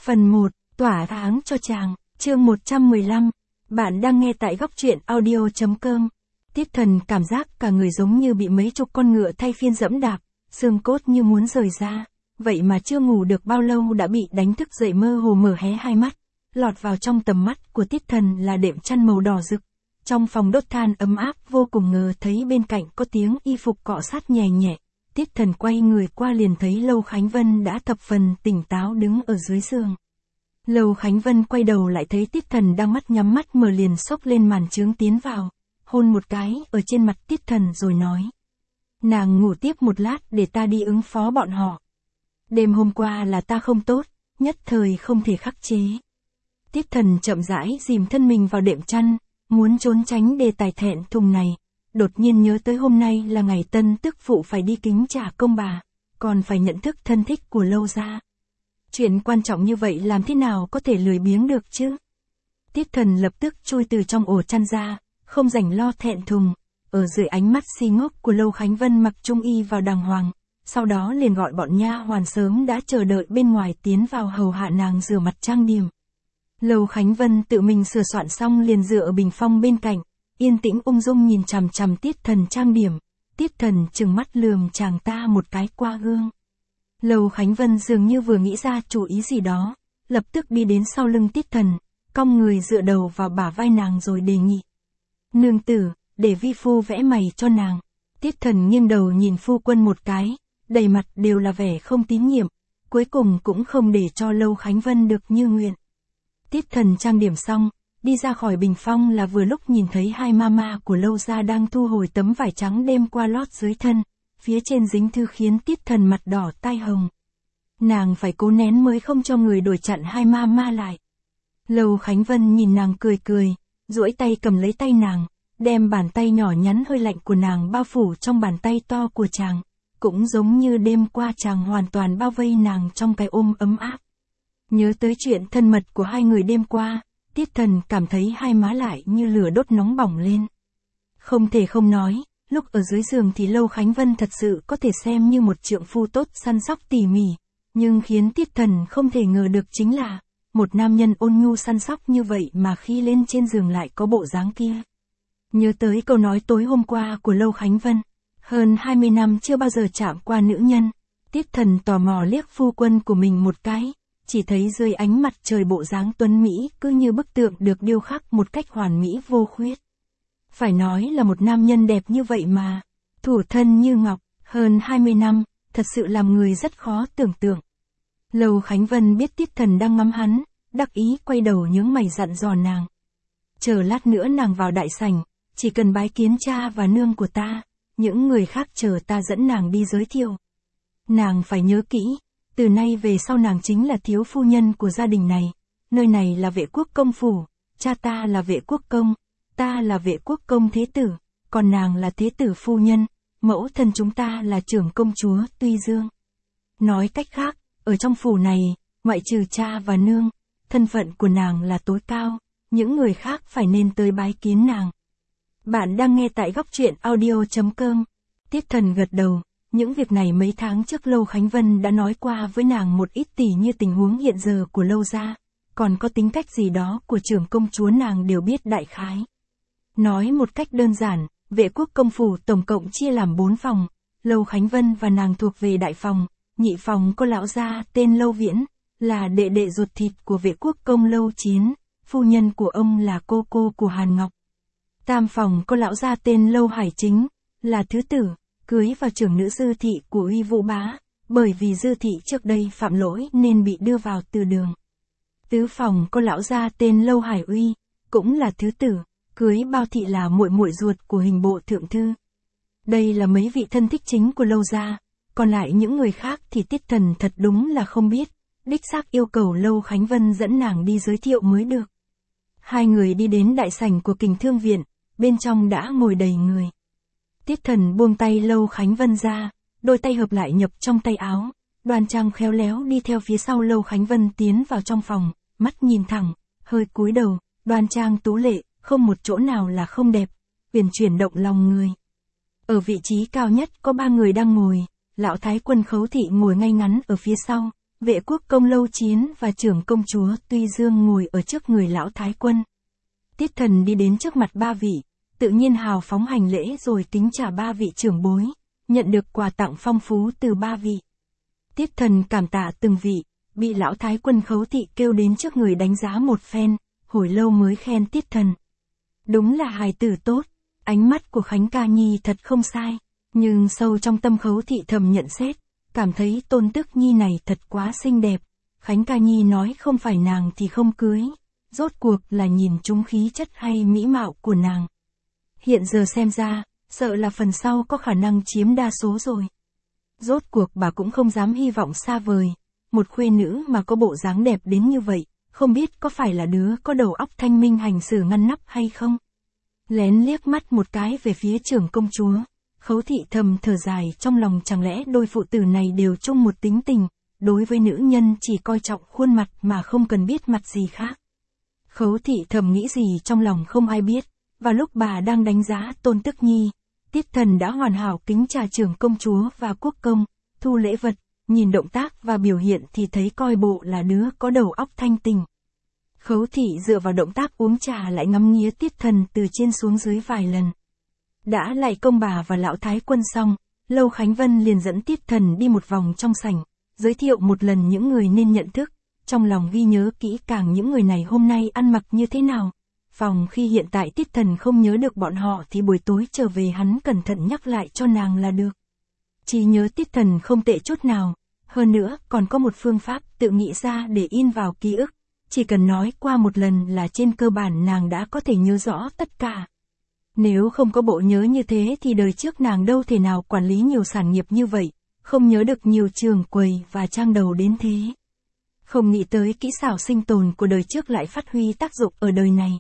Phần 1, tỏa tháng cho chàng, chương 115. Bạn đang nghe tại góc truyện audio.com. Tiết Thần cảm giác cả người giống như bị mấy chục con ngựa thay phiên dẫm đạp, xương cốt như muốn rời ra, vậy mà chưa ngủ được bao lâu đã bị đánh thức dậy, mơ hồ mở hé hai mắt. Lọt vào trong tầm mắt của Tiết Thần là đệm chăn màu đỏ rực. Trong phòng đốt than ấm áp vô cùng, ngờ thấy bên cạnh có tiếng y phục cọ sát nhẹ nhẹ. Tiết Thần quay người qua liền thấy Lâu Khánh Vân đã thập phần tỉnh táo đứng ở dưới giường. Lâu Khánh Vân quay đầu lại thấy Tiết Thần đang nhắm mắt mở, liền xốc lên màn trướng tiến vào, hôn một cái ở trên mặt Tiết Thần rồi nói: nàng ngủ tiếp một lát để ta đi ứng phó bọn họ. Đêm hôm qua là ta không tốt, nhất thời không thể khắc chế. Tiết Thần chậm rãi dìm thân mình vào đệm chăn, muốn trốn tránh đề tài thẹn thùng này. Đột nhiên nhớ tới hôm nay là ngày tân tức phụ phải đi kính trả công bà, còn phải nhận thức thân thích của Lâu gia. Chuyện quan trọng như vậy làm thế nào có thể lười biếng được chứ? Tiết Thần lập tức chui từ trong ổ chăn ra, không rảnh lo thẹn thùng. Ở dưới ánh mắt si ngốc của Lâu Khánh Vân mặc trung y vào đàng hoàng, sau đó liền gọi bọn nha hoàn sớm đã chờ đợi bên ngoài tiến vào hầu hạ nàng rửa mặt trang điểm. Lâu Khánh Vân tự mình sửa soạn xong liền dựa ở bình phong bên cạnh, yên tĩnh ung dung nhìn chằm chằm Tiết Thần trang điểm. Tiết Thần trừng mắt lườm chàng ta một cái qua gương. Lâu Khánh Vân dường như vừa nghĩ ra chủ ý gì đó, lập tức đi đến sau lưng Tiết Thần, cong người dựa đầu vào bả vai nàng rồi đề nghị: nương tử, để vi phu vẽ mày cho nàng. Tiết Thần nghiêng đầu nhìn phu quân một cái, đầy mặt đều là vẻ không tín nhiệm, cuối cùng cũng không để cho Lâu Khánh Vân được như nguyện. Tiết Thần trang điểm xong, đi ra khỏi bình phong là vừa lúc nhìn thấy hai mama của Lâu gia đang thu hồi tấm vải trắng đêm qua lót dưới thân, phía trên dính thư khiến Tiết Thần mặt đỏ tai hồng. Nàng phải cố nén mới không cho người đuổi chặn hai mama lại. Lâu Khánh Vân nhìn nàng cười cười, duỗi tay cầm lấy tay nàng, đem bàn tay nhỏ nhắn hơi lạnh của nàng bao phủ trong bàn tay to của chàng, cũng giống như đêm qua chàng hoàn toàn bao vây nàng trong cái ôm ấm áp. Nhớ tới chuyện thân mật của hai người đêm qua, Tiết Thần cảm thấy hai má lại như lửa đốt nóng bỏng lên. Không thể không nói, lúc ở dưới giường thì Lâu Khánh Vân thật sự có thể xem như một trượng phu tốt săn sóc tỉ mỉ, nhưng khiến Tiết Thần không thể ngờ được chính là, một nam nhân ôn nhu săn sóc như vậy mà khi lên trên giường lại có bộ dáng kia. Nhớ tới câu nói tối hôm qua của Lâu Khánh Vân, hơn 20 năm chưa bao giờ chạm qua nữ nhân, Tiết Thần tò mò liếc phu quân của mình một cái, chỉ thấy dưới ánh mặt trời bộ dáng tuấn Mỹ cứ như bức tượng được điêu khắc một cách hoàn mỹ vô khuyết. Phải nói là một nam nhân đẹp như vậy mà, thủ thân như ngọc, hơn 20 năm, thật sự làm người rất khó tưởng tượng. Lâu Khánh Vân biết Tiết Thần đang ngắm hắn, đắc ý quay đầu nhướng mày dặn dò nàng: chờ lát nữa nàng vào đại sảnh, chỉ cần bái kiến cha và nương của ta, những người khác chờ ta dẫn nàng đi giới thiệu. Nàng phải nhớ kỹ, từ nay về sau nàng chính là thiếu phu nhân của gia đình này, nơi này là Vệ Quốc công phủ, cha ta là Vệ Quốc công, ta là Vệ Quốc công thế tử, còn nàng là thế tử phu nhân, mẫu thân chúng ta là trưởng công chúa Tuy Dương. Nói cách khác, ở trong phủ này, ngoại trừ cha và nương, thân phận của nàng là tối cao, những người khác phải nên tới bái kiến nàng. Bạn đang nghe tại góc truyện audio.com. Tiết Thần gật đầu, những việc này mấy tháng trước Lâu Khánh Vân đã nói qua với nàng một ít, tỉ như tình huống hiện giờ của Lâu gia, còn có tính cách gì đó của trưởng công chúa nàng đều biết đại khái. Nói một cách đơn giản, Vệ Quốc công phủ tổng cộng chia làm 4 phòng, Lâu Khánh Vân và nàng thuộc về đại phòng, nhị phòng có lão gia tên Lâu Viễn, là đệ đệ ruột thịt của Vệ Quốc công Lâu Chiến, phu nhân của ông là cô của Hàn Ngọc. Tam phòng có lão gia tên Lâu Hải Chính, là thứ tử, cưới vào trưởng nữ Dư thị của Uy Vũ Bá, bởi vì Dư thị trước đây phạm lỗi nên bị đưa vào từ đường. Tứ phòng có lão gia tên Lâu Hải Uy, cũng là thứ tử, cưới Bao thị là muội muội ruột của Hình bộ thượng thư. Đây là mấy vị thân thích chính của Lâu gia, còn lại những người khác thì Tiết Thần thật đúng là không biết, đích xác yêu cầu Lâu Khánh Vân dẫn nàng đi giới thiệu mới được. Hai người đi đến đại sảnh của Kình Thương viện, bên trong đã ngồi đầy người. Tiết Thần buông tay Lâu Khánh Vân ra, đôi tay hợp lại nhập trong tay áo, đoan trang khéo léo đi theo phía sau Lâu Khánh Vân tiến vào trong phòng, mắt nhìn thẳng, hơi cúi đầu, đoan trang tú lệ, không một chỗ nào là không đẹp, uyển chuyển động lòng người. Ở vị trí cao nhất có 3 người đang ngồi, lão thái quân Khấu thị ngồi ngay ngắn ở phía sau, Vệ quốc công Lâu Chiến và trưởng công chúa Tuy Dương ngồi ở trước người lão thái quân. Tiết Thần đi đến trước mặt ba vị, tự nhiên hào phóng hành lễ rồi kính trả ba vị trưởng bối, nhận được quà tặng phong phú từ ba vị. Tiết Thần cảm tạ từng vị, bị lão thái quân Khấu Thị kêu đến trước người đánh giá một phen, hồi lâu mới khen Tiết Thần. Đúng là hài tử tốt, ánh mắt của Khánh Ca Nhi thật không sai, nhưng sâu trong tâm Khấu Thị thầm nhận xét, cảm thấy Tôn Tức Nhi này thật quá xinh đẹp. Khánh Ca Nhi nói không phải nàng thì không cưới, rốt cuộc là nhìn trúng khí chất hay mỹ mạo của nàng. Hiện giờ xem ra, sợ là phần sau có khả năng chiếm đa số rồi. Rốt cuộc bà cũng không dám hy vọng xa vời, một khuê nữ mà có bộ dáng đẹp đến như vậy, không biết có phải là đứa có đầu óc thanh minh hành xử ngăn nắp hay không. Lén liếc mắt một cái về phía trưởng công chúa, Khấu Thị thầm thở dài trong lòng, chẳng lẽ đôi phụ tử này đều chung một tính tình, đối với nữ nhân chỉ coi trọng khuôn mặt mà không cần biết mặt gì khác. Khấu Thị thầm nghĩ gì trong lòng không ai biết, và lúc bà đang đánh giá Tôn Tức Nhi, Tiết Thần đã hoàn hảo kính trà trưởng công chúa và quốc công, thu lễ vật, nhìn động tác và biểu hiện thì thấy coi bộ là đứa có đầu óc thanh tình. Khấu Thị dựa vào động tác uống trà lại ngắm nghía Tiết Thần từ trên xuống dưới vài lần. Đã lạy công bà và lão thái quân xong, Lâu Khánh Vân liền dẫn Tiết Thần đi một vòng trong sảnh, giới thiệu một lần những người nên nhận thức, trong lòng ghi nhớ kỹ càng những người này hôm nay ăn mặc như thế nào. Phòng khi hiện tại Tiết Thần không nhớ được bọn họ thì buổi tối trở về hắn cẩn thận nhắc lại cho nàng là được. Chỉ nhớ Tiết Thần không tệ chút nào, hơn nữa còn có một phương pháp tự nghĩ ra để in vào ký ức, chỉ cần nói qua một lần là trên cơ bản nàng đã có thể nhớ rõ tất cả. Nếu không có bộ nhớ như thế thì đời trước nàng đâu thể nào quản lý nhiều sản nghiệp như vậy, không nhớ được nhiều trường quầy và trang đầu đến thế. Không nghĩ tới kỹ xảo sinh tồn của đời trước lại phát huy tác dụng ở đời này.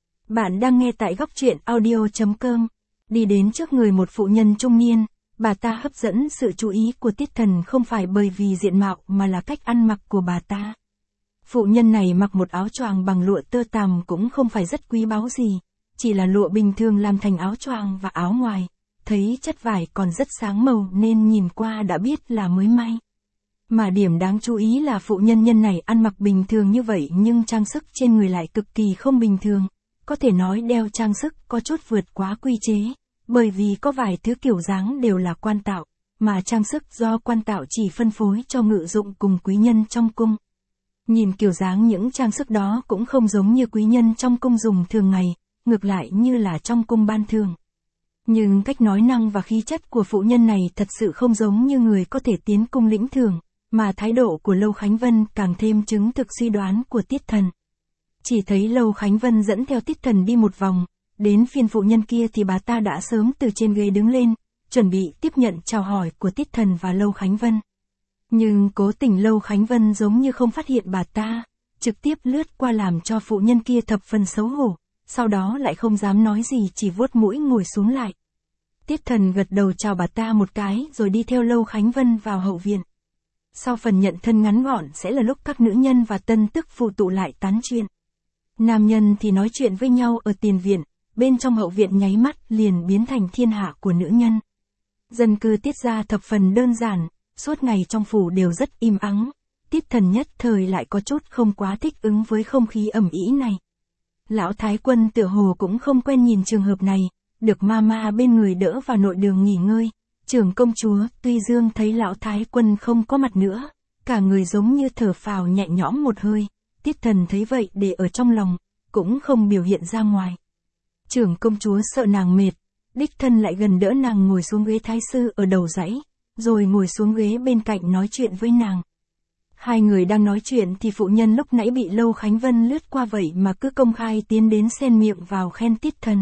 Bạn đang nghe tại góc truyện audio.com. Đi đến trước người một phụ nhân trung niên, bà ta hấp dẫn sự chú ý của Tiết Thần không phải bởi vì diện mạo mà là cách ăn mặc của bà ta. Phụ nhân này mặc một áo choàng bằng lụa tơ tằm cũng không phải rất quý báu gì, chỉ là lụa bình thường làm thành áo choàng và áo ngoài, thấy chất vải còn rất sáng màu nên nhìn qua đã biết là mới may. Mà điểm đáng chú ý là phụ nhân này ăn mặc bình thường như vậy nhưng trang sức trên người lại cực kỳ không bình thường, có thể nói đeo trang sức có chút vượt quá quy chế, bởi vì có vài thứ kiểu dáng đều là quan tạo, mà trang sức do quan tạo chỉ phân phối cho ngự dụng cùng quý nhân trong cung. Nhìn kiểu dáng những trang sức đó cũng không giống như quý nhân trong cung dùng thường ngày, ngược lại như là trong cung ban thường. Nhưng cách nói năng và khí chất của phụ nhân này thật sự không giống như người có thể tiến cung lĩnh thưởng, mà thái độ của Lâu Khánh Vân càng thêm chứng thực suy đoán của Tiết Thần. Chỉ thấy Lâu Khánh Vân dẫn theo Tiết Thần đi một vòng, đến phiên phụ nhân kia thì bà ta đã sớm từ trên ghế đứng lên, chuẩn bị tiếp nhận chào hỏi của Tiết Thần và Lâu Khánh Vân. Nhưng cố tình Lâu Khánh Vân giống như không phát hiện bà ta, trực tiếp lướt qua làm cho phụ nhân kia thập phần xấu hổ, sau đó lại không dám nói gì chỉ vuốt mũi ngồi xuống lại. Tiết Thần gật đầu chào bà ta một cái rồi đi theo Lâu Khánh Vân vào hậu viện. Sau phần nhận thân ngắn gọn sẽ là lúc các nữ nhân và tân tức phụ tụ lại tán chuyện. Nam nhân thì nói chuyện với nhau ở tiền viện, bên trong hậu viện nháy mắt liền biến thành thiên hạ của nữ nhân. Dân cư Tiết gia thập phần đơn giản, suốt ngày trong phủ đều rất im ắng, Tiết Thần nhất thời lại có chút không quá thích ứng với không khí ầm ĩ này. Lão thái quân tựa hồ cũng không quen nhìn trường hợp này, được mama bên người đỡ vào nội đường nghỉ ngơi. Trưởng công chúa Tuy Dương thấy lão thái quân không có mặt nữa, cả người giống như thở phào nhẹ nhõm một hơi. Tiết Thần thấy vậy để ở trong lòng, cũng không biểu hiện ra ngoài. Trưởng công chúa sợ nàng mệt, đích thân lại gần đỡ nàng ngồi xuống ghế thái sư ở đầu dãy, rồi ngồi xuống ghế bên cạnh nói chuyện với nàng. Hai người đang nói chuyện thì phụ nhân lúc nãy bị Lâu Khánh Vân lướt qua vậy mà cứ công khai tiến đến xen miệng vào khen Tiết Thần.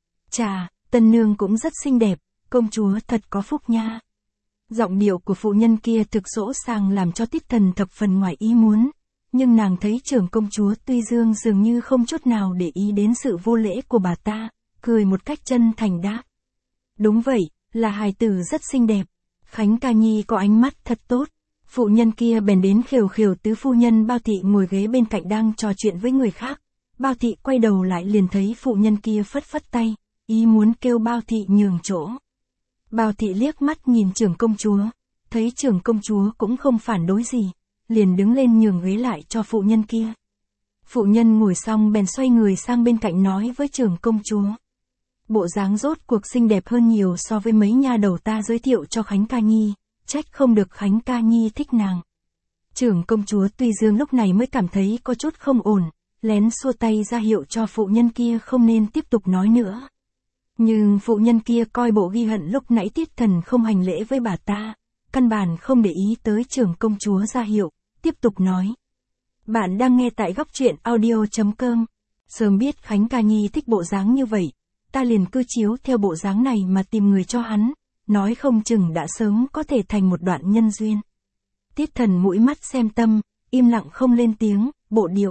Chà, tân nương cũng rất xinh đẹp, công chúa thật có phúc nha. Giọng điệu của phụ nhân kia thực dỗ sàng làm cho Tiết Thần thập phần ngoài ý muốn, nhưng nàng thấy trưởng công chúa Tuy Dương dường như không chút nào để ý đến sự vô lễ của bà ta, cười một cách chân thành đáp. Đúng vậy, là hài tử rất xinh đẹp, Khánh Ca Nhi có ánh mắt thật tốt. Phụ nhân kia bèn đến khều khều tứ phu nhân Bao Thị ngồi ghế bên cạnh đang trò chuyện với người khác. Bao Thị quay đầu lại liền thấy phụ nhân kia phất phất tay, ý muốn kêu Bao Thị nhường chỗ. Bao Thị liếc mắt nhìn trưởng công chúa, thấy trưởng công chúa cũng không phản đối gì, liền đứng lên nhường ghế lại cho phụ nhân kia. Phụ nhân ngồi xong bèn xoay người sang bên cạnh nói với trưởng công chúa. Bộ dáng rốt cuộc xinh đẹp hơn nhiều so với mấy nha đầu ta giới thiệu cho Khánh Ca Nhi, trách không được Khánh Ca Nhi thích nàng. Trưởng công chúa Tuy Dương lúc này mới cảm thấy có chút không ổn, lén xua tay ra hiệu cho phụ nhân kia không nên tiếp tục nói nữa. Nhưng phụ nhân kia coi bộ ghi hận lúc nãy Tiết Thần không hành lễ với bà ta, căn bản không để ý tới trưởng công chúa ra hiệu, tiếp tục nói. Bạn đang nghe tại góc truyện audio.com. Sớm biết Khánh Ca Nhi thích bộ dáng như vậy, ta liền cứ chiếu theo bộ dáng này mà tìm người cho hắn, nói không chừng đã sớm có thể thành một đoạn nhân duyên. Tiết Thần mũi mắt xem tâm, im lặng không lên tiếng, bộ điệu.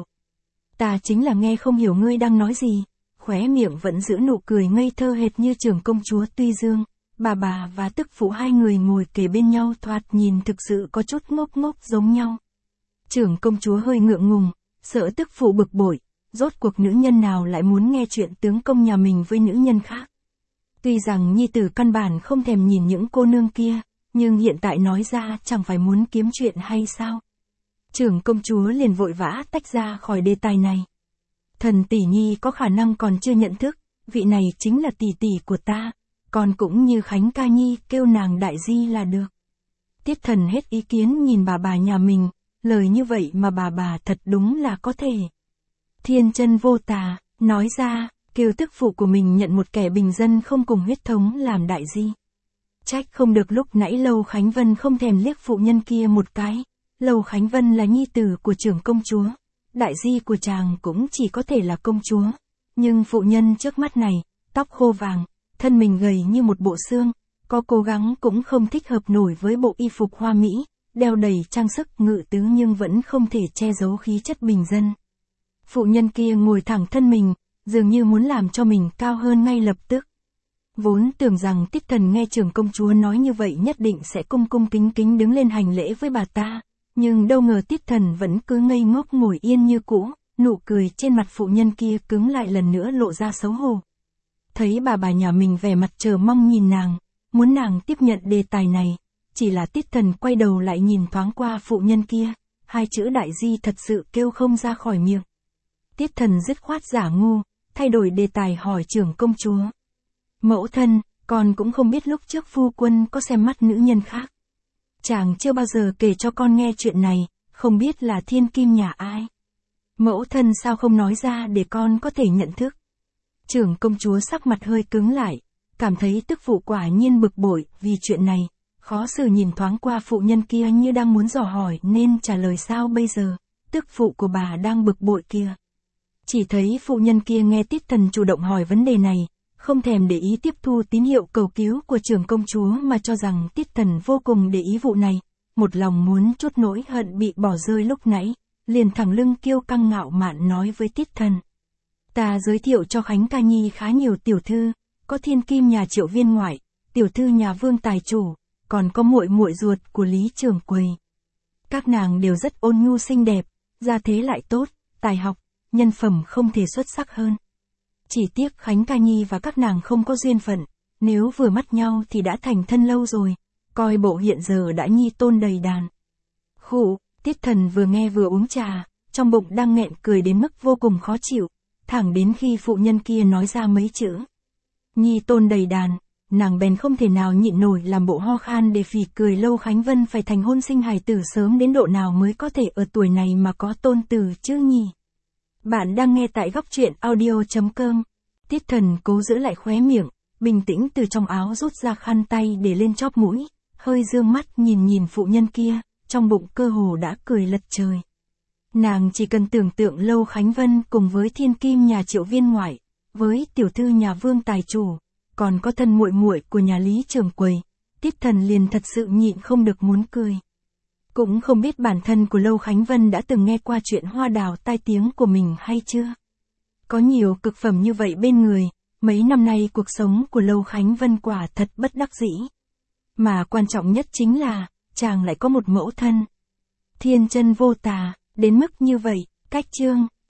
Ta chính là nghe không hiểu ngươi đang nói gì, khóe miệng vẫn giữ nụ cười ngây thơ hệt như trưởng công chúa Tuy Dương. Bà và tức phụ hai người ngồi kề bên nhau thoạt nhìn thực sự có chút ngốc ngốc giống nhau. Trưởng công chúa hơi ngượng ngùng, sợ tức phụ bực bội, rốt cuộc nữ nhân nào lại muốn nghe chuyện tướng công nhà mình với nữ nhân khác. Tuy rằng nhi tử căn bản không thèm nhìn những cô nương kia, nhưng hiện tại nói ra chẳng phải muốn kiếm chuyện hay sao. Trưởng công chúa liền vội vã tách ra khỏi đề tài này. Thần tỷ nhi có khả năng còn chưa nhận thức, vị này chính là tỷ tỷ của ta, còn cũng như Khánh Ca Nhi kêu nàng đại di là được. Tiết Thần hết ý kiến nhìn bà nhà mình, lời như vậy mà bà thật đúng là có thể. Thiên chân vô tà, nói ra, kêu tức phụ của mình nhận một kẻ bình dân không cùng huyết thống làm đại di. Trách không được lúc nãy Lâu Khánh Vân không thèm liếc phụ nhân kia một cái. Lâu Khánh Vân là nhi tử của trưởng công chúa, đại di của chàng cũng chỉ có thể là công chúa. Nhưng phụ nhân trước mắt này, tóc khô vàng, thân mình gầy như một bộ xương, có cố gắng cũng không thích hợp nổi với bộ y phục hoa mỹ, đeo đầy trang sức ngự tứ nhưng vẫn không thể che giấu khí chất bình dân. Phụ nhân kia ngồi thẳng thân mình, dường như muốn làm cho mình cao hơn ngay lập tức. Vốn tưởng rằng Tiết Thần nghe trưởng công chúa nói như vậy nhất định sẽ cung cung kính kính đứng lên hành lễ với bà ta, nhưng đâu ngờ Tiết Thần vẫn cứ ngây ngốc ngồi yên như cũ, nụ cười trên mặt phụ nhân kia cứng lại lần nữa lộ ra xấu hổ. Thấy bà nhà mình vẻ mặt chờ mong nhìn nàng, muốn nàng tiếp nhận đề tài này, chỉ là Tiết Thần quay đầu lại nhìn thoáng qua phụ nhân kia, hai chữ đại di thật sự kêu không ra khỏi miệng. Tiết Thần dứt khoát giả ngu, thay đổi đề tài hỏi trưởng công chúa. Mẫu thân, con cũng không biết lúc trước phu quân có xem mắt nữ nhân khác. Chàng chưa bao giờ kể cho con nghe chuyện này, không biết là thiên kim nhà ai. Mẫu thân sao không nói ra để con có thể nhận thức. Trưởng công chúa sắc mặt hơi cứng lại, cảm thấy tức phụ quả nhiên bực bội vì chuyện này, khó xử nhìn thoáng qua phụ nhân kia như đang muốn dò hỏi nên trả lời sao bây giờ, tức phụ của bà đang bực bội kia. Chỉ thấy phụ nhân kia nghe Tiết Thần chủ động hỏi vấn đề này, không thèm để ý tiếp thu tín hiệu cầu cứu của trưởng công chúa mà cho rằng Tiết Thần vô cùng để ý vụ này, một lòng muốn trút nỗi hận bị bỏ rơi lúc nãy, liền thẳng lưng kiêu căng ngạo mạn nói với Tiết Thần. Ta giới thiệu cho Khánh Ca Nhi khá nhiều tiểu thư, có thiên kim nhà Triệu viên ngoại, tiểu thư nhà Vương tài chủ, còn có muội ruột của Lý Trường Quầy. Các nàng đều rất ôn nhu xinh đẹp, gia thế lại tốt, tài học, nhân phẩm không thể xuất sắc hơn. Chỉ tiếc Khánh Ca Nhi và các nàng không có duyên phận, nếu vừa mắt nhau thì đã thành thân lâu rồi, coi bộ hiện giờ đã nhi tôn đầy đàn. Khụ, Tiết Thần vừa nghe vừa uống trà, trong bụng đang nghẹn cười đến mức vô cùng khó chịu, thẳng đến khi phụ nhân kia nói ra mấy chữ. Nhi tôn đầy đàn, nàng bèn không thể nào nhịn nổi làm bộ ho khan để phì cười. Lâu Khánh Vân phải thành hôn sinh hài tử sớm đến độ nào mới có thể ở tuổi này mà có tôn tử chứ nhỉ? Bạn đang nghe tại góc truyện audio.com. Tiết Thần cố giữ lại khóe miệng, bình tĩnh từ trong áo rút ra khăn tay để lên chóp mũi, hơi dương mắt nhìn phụ nhân kia, trong bụng cơ hồ đã cười lật trời. Nàng chỉ cần tưởng tượng Lâu Khánh Vân cùng với thiên kim nhà Triệu viên ngoại, với tiểu thư nhà Vương tài chủ, còn có thân muội của nhà Lý Trường Quầy, Tiết Thần liền thật sự nhịn không được muốn cười. Cũng không biết bản thân của Lâu Khánh Vân đã từng nghe qua chuyện hoa đào tai tiếng của mình hay chưa? Có nhiều cực phẩm như vậy bên người, mấy năm nay cuộc sống của Lâu Khánh Vân quả thật bất đắc dĩ. Mà quan trọng nhất chính là, chàng lại có một mẫu thân. Thiên chân vô tà, đến mức như vậy, cách chương.